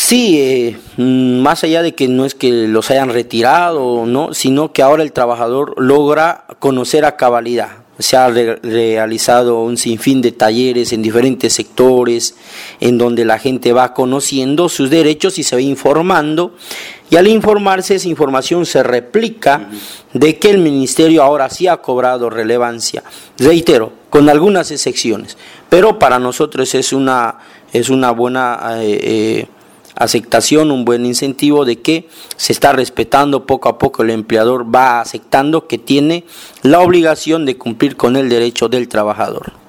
Sí, más allá de que no es que los hayan retirado, ¿no? Sino que ahora el trabajador logra conocer a cabalidad. Se ha realizado un sinfín de talleres en diferentes sectores, en donde la gente va conociendo sus derechos y se va informando, y al informarse esa información se replica de que el ministerio ahora sí ha cobrado relevancia. Reitero, con algunas excepciones, pero para nosotros es una buena aceptación, un buen incentivo de que se está respetando poco a poco. El empleador va aceptando que tiene la obligación de cumplir con el derecho del trabajador.